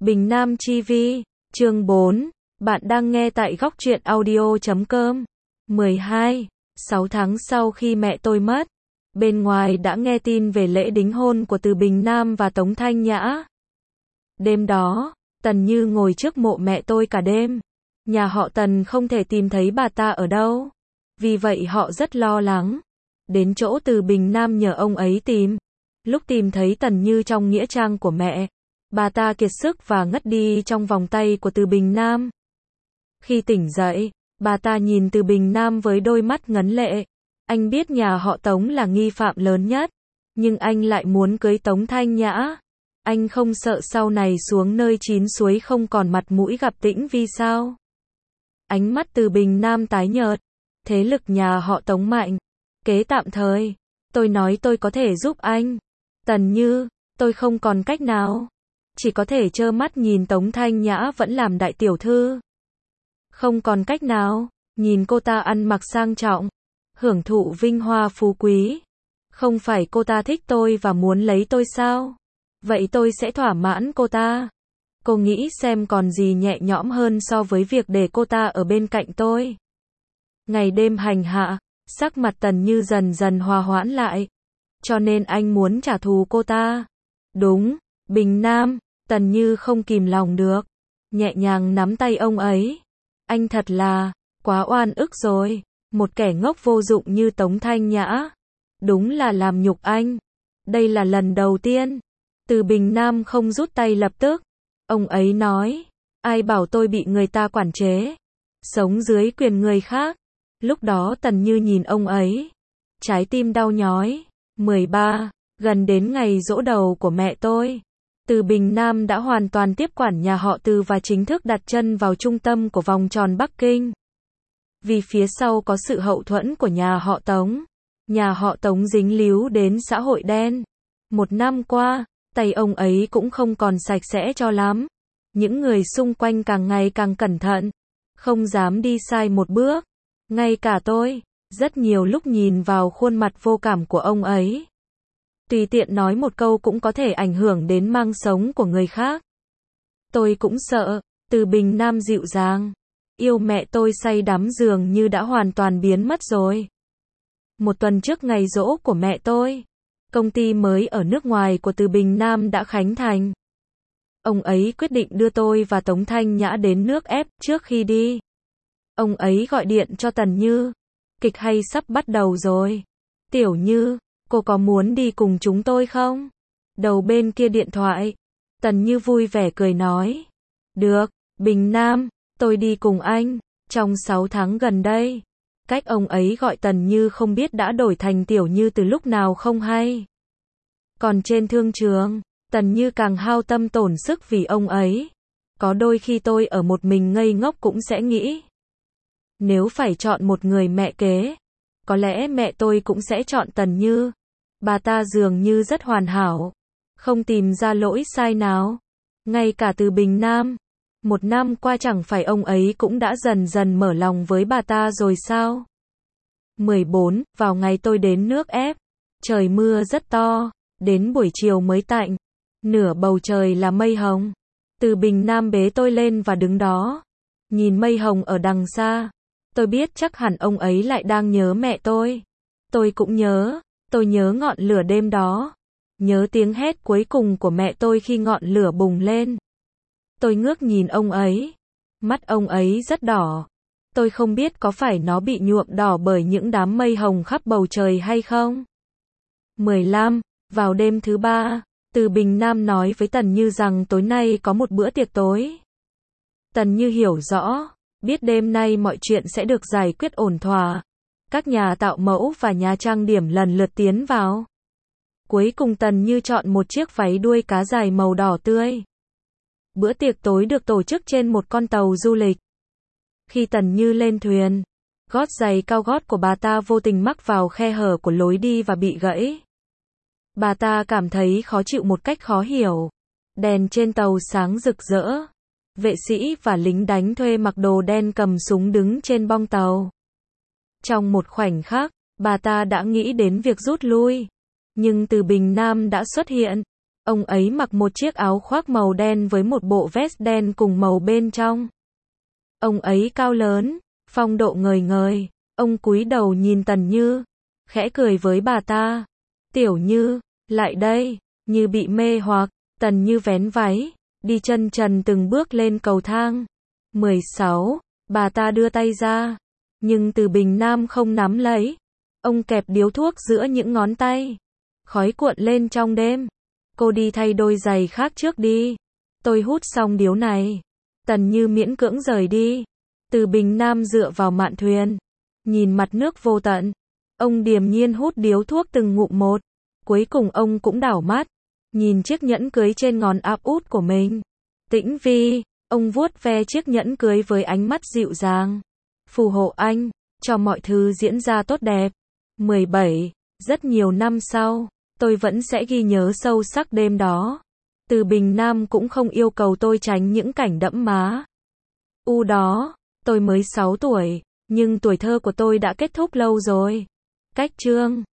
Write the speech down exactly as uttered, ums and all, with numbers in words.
Bình Nam chi vi, chương bốn, bạn đang nghe tại góc truyện audio chấm com. mười hai, sáu tháng sau khi mẹ tôi mất, bên ngoài đã nghe tin về lễ đính hôn của Từ Bình Nam và Tống Thanh Nhã. Đêm đó, Tần Như ngồi trước mộ mẹ tôi cả đêm. Nhà họ Tần không thể tìm thấy bà ta ở đâu. Vì vậy họ rất lo lắng. Đến chỗ Từ Bình Nam nhờ ông ấy tìm. Lúc tìm thấy Tần Như trong nghĩa trang của mẹ, bà ta kiệt sức và ngất đi trong vòng tay của Từ Bình Nam. Khi tỉnh dậy, bà ta nhìn Từ Bình Nam với đôi mắt ngấn lệ. Anh biết nhà họ Tống là nghi phạm lớn nhất, nhưng anh lại muốn cưới Tống Thanh Nhã. Anh không sợ sau này xuống nơi chín suối không còn mặt mũi gặp Tĩnh Vi sao? Ánh mắt Từ Bình Nam tái nhợt. Thế lực nhà họ Tống mạnh. Kế tạm thời. Tôi nói tôi có thể giúp anh. Tần Như, tôi không còn cách nào. Chỉ có thể trơ mắt nhìn Tống Thanh Nhã vẫn làm đại tiểu thư. Không còn cách nào. Nhìn cô ta ăn mặc sang trọng, hưởng thụ vinh hoa phú quý. Không phải cô ta thích tôi và muốn lấy tôi sao? Vậy tôi sẽ thỏa mãn cô ta. Cô nghĩ xem còn gì nhẹ nhõm hơn so với việc để cô ta ở bên cạnh tôi. Ngày đêm hành hạ, sắc mặt Tần Như dần dần hòa hoãn lại. Cho nên anh muốn trả thù cô ta. Đúng, Bình Nam, Tần Như không kìm lòng được. Nhẹ nhàng nắm tay ông ấy. Anh thật là, quá oan ức rồi. Một kẻ ngốc vô dụng như Tống Thanh Nhã. Đúng là làm nhục anh. Đây là lần đầu tiên. Từ Bình Nam không rút tay lập tức. Ông ấy nói, ai bảo tôi bị người ta quản chế. Sống dưới quyền người khác. Lúc đó Tần Như nhìn ông ấy. Trái tim đau nhói. mười ba, gần đến ngày giỗ đầu của mẹ tôi. Từ Bình Nam đã hoàn toàn tiếp quản nhà họ Từ và chính thức đặt chân vào trung tâm của vòng tròn Bắc Kinh. Vì phía sau có sự hậu thuẫn của nhà họ Tống. Nhà họ Tống dính líu đến xã hội đen. Một năm qua, tay ông ấy cũng không còn sạch sẽ cho lắm. Những người xung quanh càng ngày càng cẩn thận. Không dám đi sai một bước. Ngay cả tôi, rất nhiều lúc nhìn vào khuôn mặt vô cảm của ông ấy. Tùy tiện nói một câu cũng có thể ảnh hưởng đến mang sống của người khác. Tôi cũng sợ. Từ Bình Nam dịu dàng. Yêu mẹ tôi say đắm dường như đã hoàn toàn biến mất rồi. Một tuần trước ngày giỗ của mẹ tôi, công ty mới ở nước ngoài của Từ Bình Nam đã khánh thành. Ông ấy quyết định đưa tôi và Tống Thanh Nhã đến nước ép trước khi đi. Ông ấy gọi điện cho Tần Như. Kịch hay sắp bắt đầu rồi. Tiểu Như, cô có muốn đi cùng chúng tôi không? Đầu bên kia điện thoại, Tần Như vui vẻ cười nói. Được, Bình Nam, tôi đi cùng anh. Trong sáu tháng gần đây, cách ông ấy gọi Tần Như không biết đã đổi thành Tiểu Như từ lúc nào không hay. Còn trên thương trường, Tần Như càng hao tâm tổn sức vì ông ấy. Có đôi khi tôi ở một mình ngây ngốc cũng sẽ nghĩ. Nếu phải chọn một người mẹ kế, có lẽ mẹ tôi cũng sẽ chọn Tần Như. Bà ta dường như rất hoàn hảo. Không tìm ra lỗi sai nào. Ngay cả Từ Bình Nam. Một năm qua chẳng phải ông ấy cũng đã dần dần mở lòng với bà ta rồi sao? mười bốn, vào ngày tôi đến nước ép. Trời mưa rất to. Đến buổi chiều mới tạnh. Nửa bầu trời là mây hồng. Từ Bình Nam bế tôi lên và đứng đó. Nhìn mây hồng ở đằng xa. Tôi biết chắc hẳn ông ấy lại đang nhớ mẹ tôi. Tôi cũng nhớ. Tôi nhớ ngọn lửa đêm đó. Nhớ tiếng hét cuối cùng của mẹ tôi khi ngọn lửa bùng lên. Tôi ngước nhìn ông ấy. Mắt ông ấy rất đỏ. Tôi không biết có phải nó bị nhuộm đỏ bởi những đám mây hồng khắp bầu trời hay không. mười lăm. Vào đêm thứ ba, Từ Bình Nam nói với Tần Như rằng tối nay có một bữa tiệc tối. Tần Như hiểu rõ, biết đêm nay mọi chuyện sẽ được giải quyết ổn thỏa. Các nhà tạo mẫu và nhà trang điểm lần lượt tiến vào. Cuối cùng Tần Như chọn một chiếc váy đuôi cá dài màu đỏ tươi. Bữa tiệc tối được tổ chức trên một con tàu du lịch. Khi Tần Như lên thuyền, gót giày cao gót của bà ta vô tình mắc vào khe hở của lối đi và bị gãy. Bà ta cảm thấy khó chịu một cách khó hiểu. Đèn trên tàu sáng rực rỡ. Vệ sĩ và lính đánh thuê mặc đồ đen cầm súng đứng trên bong tàu. Trong một khoảnh khắc, bà ta đã nghĩ đến việc rút lui. Nhưng Từ Bình Nam đã xuất hiện. Ông ấy mặc một chiếc áo khoác màu đen với một bộ vest đen cùng màu bên trong. Ông ấy cao lớn, phong độ ngời ngời. Ông cúi đầu nhìn Tần Như, khẽ cười với bà ta. Tiểu Như, lại đây. Như bị mê hoặc, Tần Như vén váy, đi chân trần từng bước lên cầu thang. mười sáu. Bà ta đưa tay ra, nhưng Từ Bình Nam không nắm lấy. Ông kẹp điếu thuốc giữa những ngón tay. Khói cuộn lên trong đêm. Cô đi thay đôi giày khác trước đi. Tôi hút xong điếu này. Tần Như miễn cưỡng rời đi. Từ Bình Nam dựa vào mạn thuyền, nhìn mặt nước vô tận. Ông điềm nhiên hút điếu thuốc từng ngụm một. Cuối cùng ông cũng đảo mắt, nhìn chiếc nhẫn cưới trên ngón áp út của mình. Tĩnh Vi, ông vuốt ve chiếc nhẫn cưới với ánh mắt dịu dàng. Phù hộ anh, cho mọi thứ diễn ra tốt đẹp. mười bảy. Rất nhiều năm sau, tôi vẫn sẽ ghi nhớ sâu sắc đêm đó. Từ Bình Nam cũng không yêu cầu tôi tránh những cảnh đẫm má u đó. Tôi mới sáu tuổi, nhưng tuổi thơ của tôi đã kết thúc lâu rồi. Cách chương